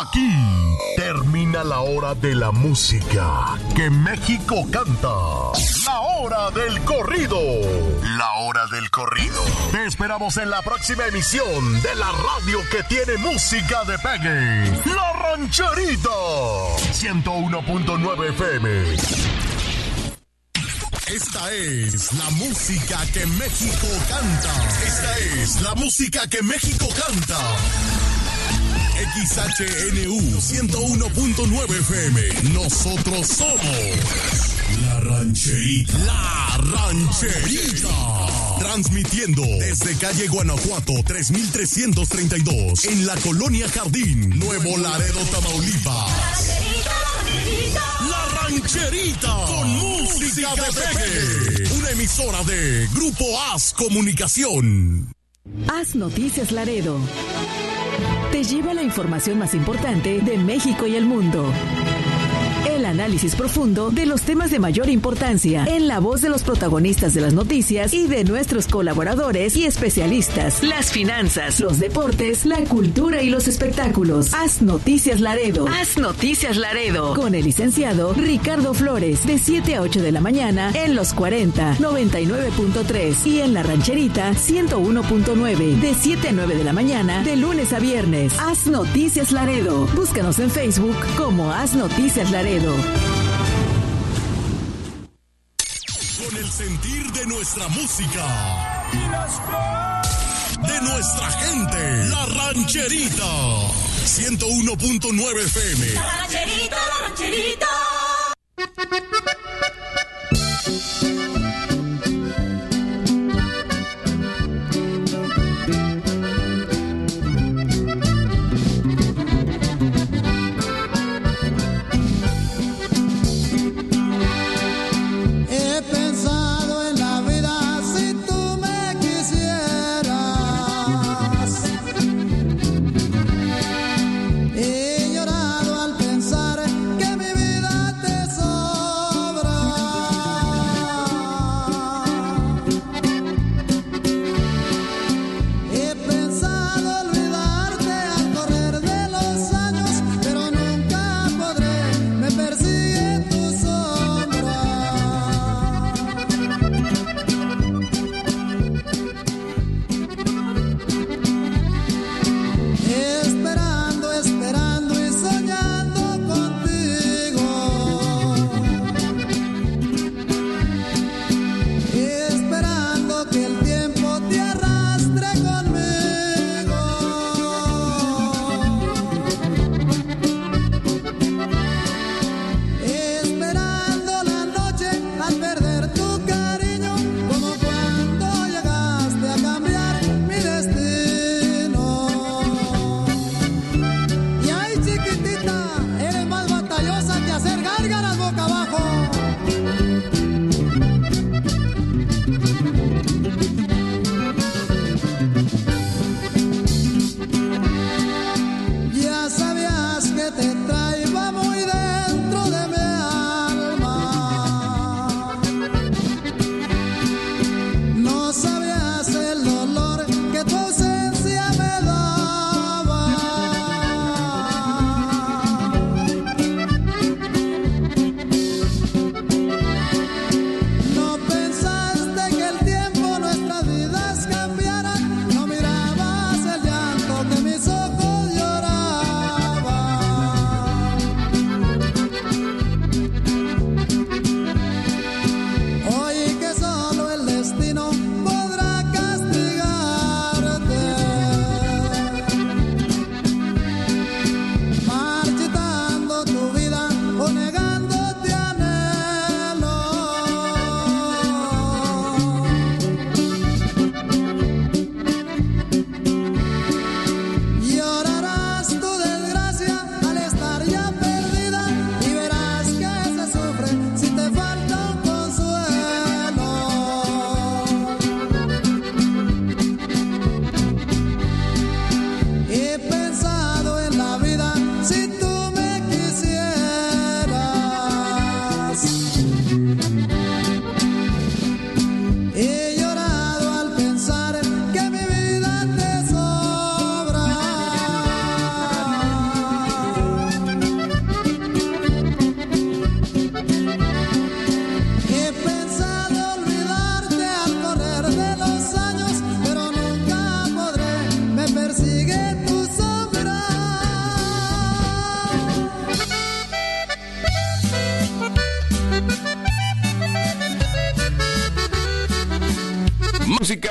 Aquí termina la hora de la música que México canta. La hora del corrido. La hora del corrido. Te esperamos en la próxima emisión de la radio que tiene música de pegue. La Rancherita. 101.9 FM. Esta es la música que México canta. Esta es la música que México canta. XHNU 101.9 FM. Nosotros somos La Rancherita. La Rancherita. Transmitiendo desde calle Guanajuato 3332 en la Colonia Jardín, Nuevo Laredo, Tamaulipas. La Rancherita con música de pegue. Una emisora de Grupo Haz Comunicación. Haz Noticias Laredo. Te lleva la información más importante de México y el mundo. El análisis profundo de los temas de mayor importancia en la voz de los protagonistas de las noticias y de nuestros colaboradores y especialistas. Las finanzas, los deportes, la cultura y los espectáculos. Haz Noticias Laredo. Haz Noticias Laredo. Con el licenciado Ricardo Flores, de 7 a 8 de la mañana en Los 40, 99.3 y en La Rancherita 101.9, de 7 a 9 de la mañana de lunes a viernes. Haz Noticias Laredo. Búscanos en Facebook como Haz Noticias Laredo. Con el sentir de nuestra música, de nuestra gente, La Rancherita 101.9 FM. La Rancherita, La Rancherita.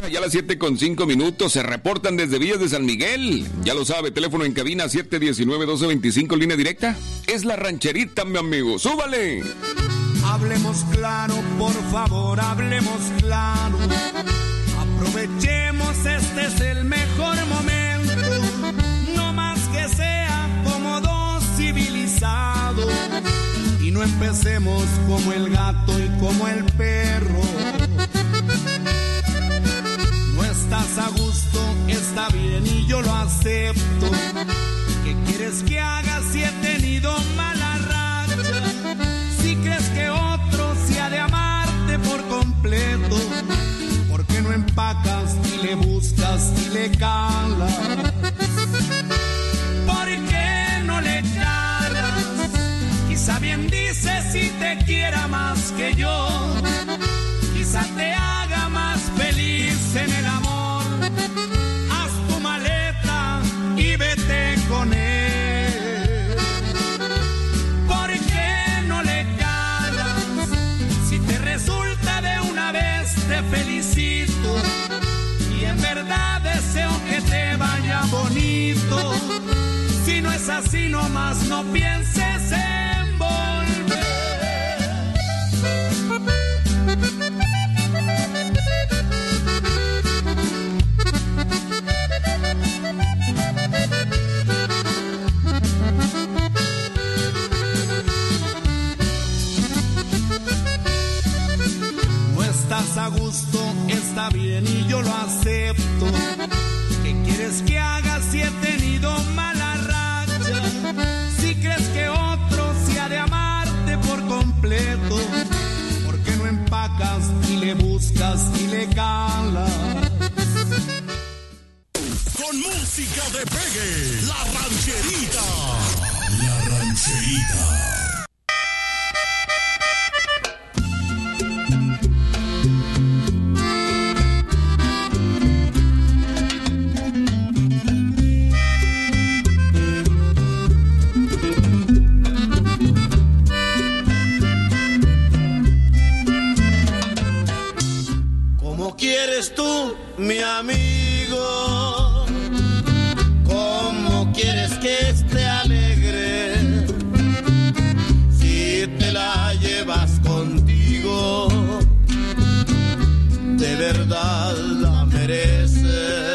ya las 7:05. Se reportan desde Villas de San Miguel. Ya lo sabe, teléfono en cabina 719-1225, línea directa. Es la rancherita, mi amigo. ¡Súbale! Hablemos claro, por favor, hablemos claro. Aprovechemos, este es el mejor momento. No más que sea cómodo, civilizado. Y no empecemos como el gato y como el perro. No estás a gusto, está bien y yo lo acepto. ¿Qué quieres que haga si he tenido mala racha? Si crees que otro se ha de amarte por completo, ¿por qué no empacas y le buscas y le calas? ¿Por qué no le calas? Quizá bien dices si te quiera más que yo. Quizá te haga más feliz en el amor. Haz tu maleta y vete con él. ¿Por qué no le calas? Si te resulta de una vez te felicito. Y en verdad deseo que te vaya bonito. Si no es así nomás no pienses en volver. No estás a gusto, está bien y yo lo acepto. ¿Qué quieres que haga si he tenido mala racha? Si crees que otro se ha de amarte por completo, ¿por qué no empacas y le buscas y le calas? Con música de pegue, La Rancherita. La Rancherita. ¿Quieres tú, mi amigo? ¿Cómo quieres que esté alegre? Si te la llevas contigo, de verdad la merece.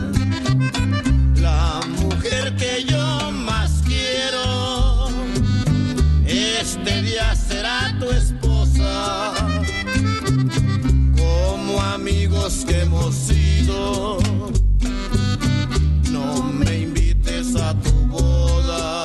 La mujer que yo más quiero, este día será tu esposa. Amigos que hemos sido, no me invites a tu boda.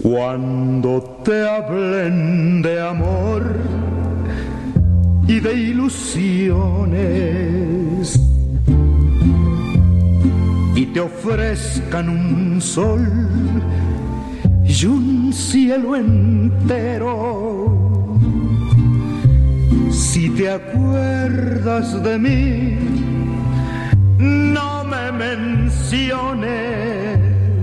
Cuando te hablen de amor y de ilusiones y te ofrezcan un sol y un cielo entero, si te acuerdas de mí, no me menciones,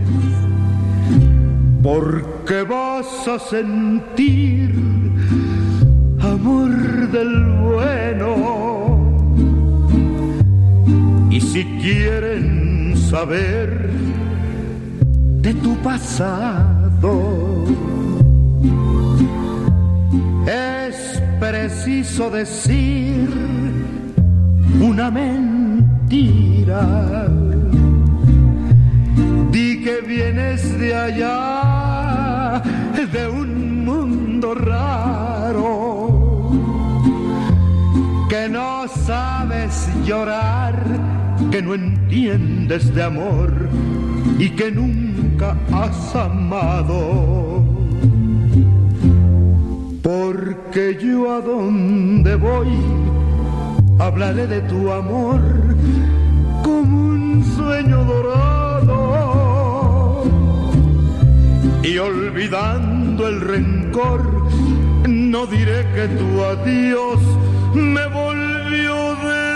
porque vas a sentir amor del bueno. Y si quieren saber de tu pasado, es preciso decir una mentira. Di que vienes de allá, de un mundo raro, que no sabes llorar, que no entiendes de amor y que nunca has amado. Porque yo a donde voy hablaré de tu amor como un sueño dorado, y olvidando el rencor no diré que tu adiós me volvió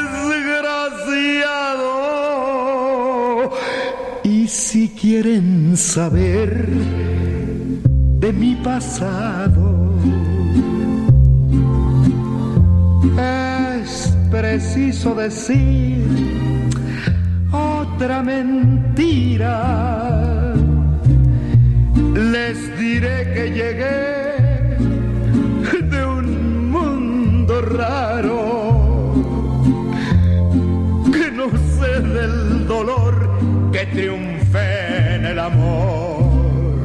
desgraciado. Y si quieren saber de mi pasado, es preciso decir otra mentira. Les diré que llegué de un mundo raro, que no sé del dolor, que triunfé en el amor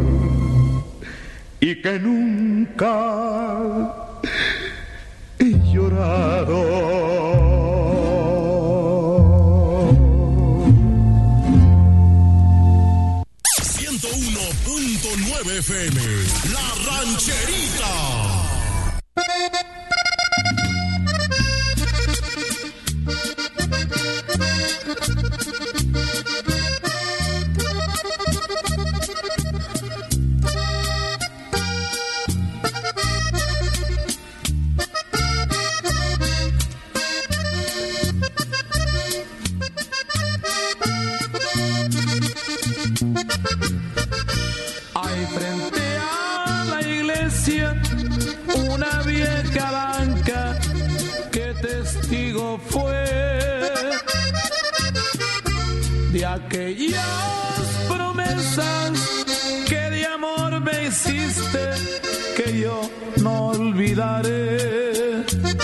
y que nunca he llorado. 101.9 FM, La Rancherita. Hay frente a la iglesia una vieja banca que testigo fue de aquellas promesas que de amor me hiciste, que yo no olvidaré.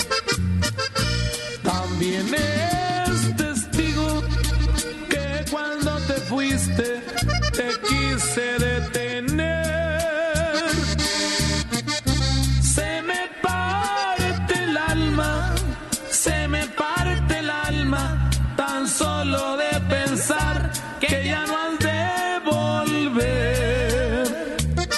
También es testigo que cuando te fuiste te quise detener. Se me parte el alma, se me parte el alma, tan solo de pensar que ya no has de volver.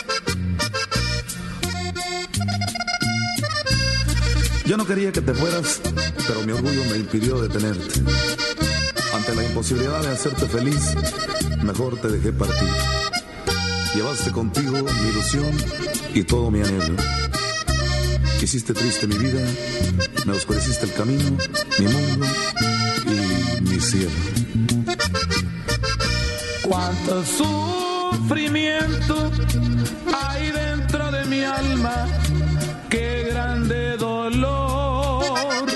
Yo no quería que te fueras, pero mi orgullo me impidió detenerte. Ante la imposibilidad de hacerte feliz, mejor te dejé partir. Llevaste contigo mi ilusión y todo mi anhelo. Hiciste triste mi vida, me oscureciste el camino, mi mundo y mi cielo. Cuánto sufrimiento hay dentro de mi alma, qué grande dolor.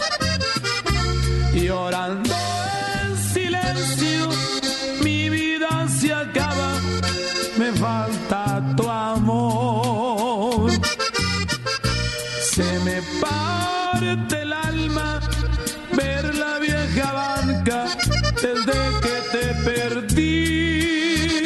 Llorando en silencio, mi vida se acaba, me falta tu amor. Se me parte el alma ver la vieja banca desde que te perdí.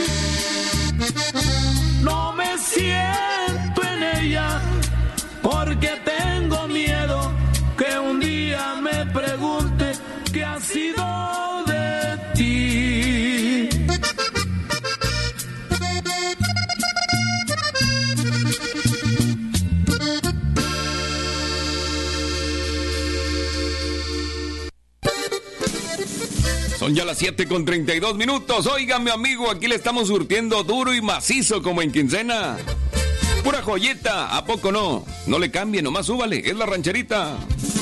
No me siento en ella porque tengo miedo que un día me pregunte qué ha sido de ti. Son ya las 7:32. Óigame, amigo, aquí le estamos surtiendo duro y macizo como en quincena. Pura joyeta, ¿a poco no? No le cambie, nomás súbale, es la rancherita.